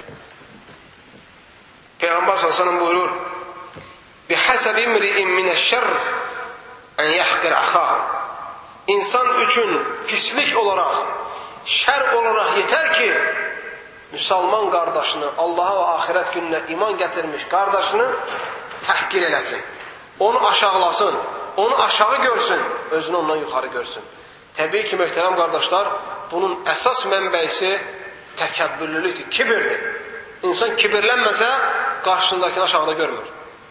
Peyğəmbər s.ə.v buyurur: "Bihəsəb imri'in minəşşərr ən yəhqir əxahu." İnsan üçün pislik olaraq, şər olaraq yetər ki, müsəlman qardaşını, Allaha və axirət gününə iman gətirmiş qardaşını təhqir eləsin. Onu aşağılasın, onu aşağı görsün, özünü ondan yuxarı görsün. Təbii ki, möhtərəm qardaşlar, bunun əsas mənbəisi təkəbbürlülükdür, kibirdir. İnsan kibirlənməsə, qarşısındakını aşağıda görmür.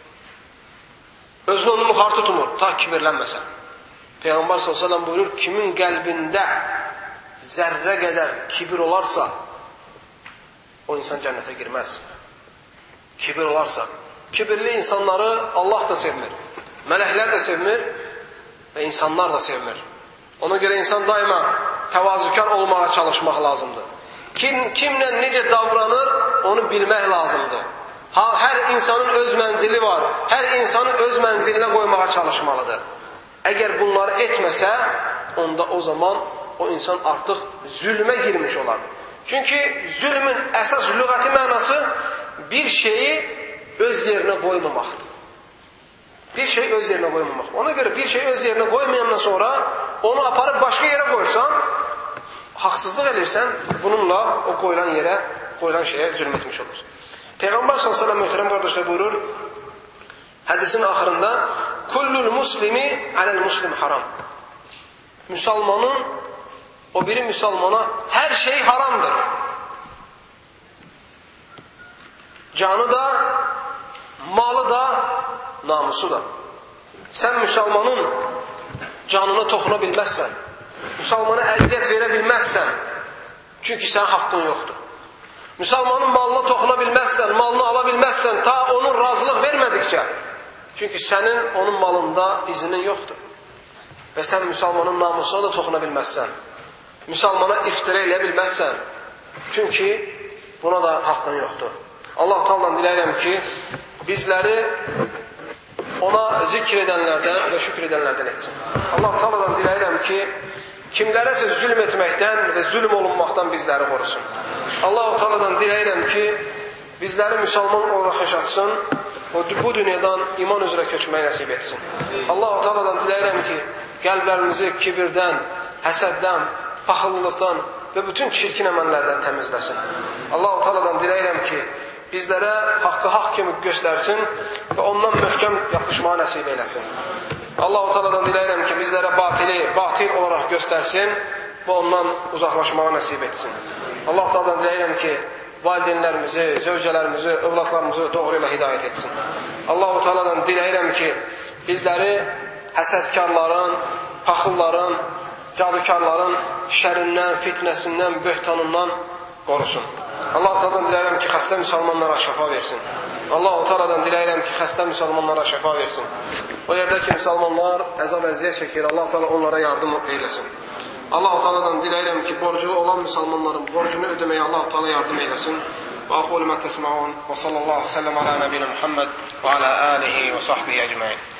Özünü onu yuxarı tutmur, ta kibirlənməsə. Peyğəmbər s.ə.v buyurur, kimin qəlbində zərrə qədər kibir olarsa, o insan cənnətə girməz. Kibir olarsa. Kibirli insanları Allah da sevmir, mələklər də sevmir və insanlar da sevmir. Ona görə insan daima təvazükar olmağa çalışmaq lazımdır. Kimlə necə davranır, onu bilmək lazımdır. Hər insanın öz mənzili var, hər insanı öz mənzilinə qoymağa çalışmalıdır. Əgər bunları etməsə, onda o zaman o insan artıq zülmə girmiş olar. Çünki zülmün əsas lüğəti mənası bir şeyi öz yerinə qoymamaqdır. Bir şey öz yerinə qoymamaq. Ona görə bir şey öz yerinə qoymayandan sonra onu aparıb başqa yerə qoyursan, haqsızlıq edirsən, bununla o qoyulan yerə, qoyulan şeyə zülm etmiş olursun. Peyğəmbər s.ə.v möhtərəm qardaşlar buyurur, hədisin axırında, "Kullul muslimi aləl muslim haram." Müsəlmanın, o biri müsəlmana hər şey haramdır. Canı da, malı da, namusu da. Sən müsəlmanın canına toxuna bilməzsən, müsəlmana əziyyət verə bilməzsən, çünki sənin haqqın yoxdur. Müsəlmanın malına toxuna bilməzsən, malını ala bilməzsən, ta onun razılıq vermədikcə, Çünki sənin onun malında izinin yoxdur. Və sən müsəlmanın namusuna da toxuna bilməzsən. Müsəlmana iftira eləyə bilməzsən. Çünki buna da haqqın yoxdur. Allah Taala'dan diləyirəm ki, bizləri ona zikr edənlərdən və şükür edənlərdən etsin. Allah Taala'dan diləyirəm ki, kimlərəsə zülm etməkdən və zülm olunmaqdan bizləri qorusun. Allah Taala'dan diləyirəm ki, bizləri müsəlman olaraq yaşatsın və bu dünyadan iman üzrə köçməyi nəsib etsin. Allah Taala'dan diləyirəm ki, qəlblərimizi kibirdən, həsəddən, paxıllılıqdan və bütün çirkin əməllərdən təmizləsin. Allah Taala'dan diləyirəm ki, bizlərə haqqı haqq kimi göstərsin və ondan möhkəm yapışmağı nəsib eləsin. Allah Taala'dan diləyirəm ki, bizlərə batili batil olaraq göstərsin və ondan uzaqlaşmağı nəsib etsin. Allah Taala'dan diləyirəm ki, valideynlərimizi, zövcələrimizi, övladlarımızı doğru ilə hidayət etsin. Allah Taala'dan diləyirəm ki, bizləri həsədkarların, paxılların, cadukarların şərindən, fitnəsindən, böhtanından qorusun. Allah Taala'dan diləyirəm ki, xəstə müsəlmanlara şəfa versin. Allah Taala'dan diləyirəm ki, xəstə müsəlmanlara şəfa versin. O yerdə ki, müsəlmanlar əzab əziyyət çəkir, Allah Taala onlara yardım eyləsin. Allah Taala'dan diləyirəm ki, borcu olan müsəlmanların borcunu ödəməyə Allah Taala yardım eyləsin. Və aqulu ma təsmaun və sallallahu əleyhi və səlləm alə nəbiyyina Muhammed və alə alihi və sahbihi ecmaîn.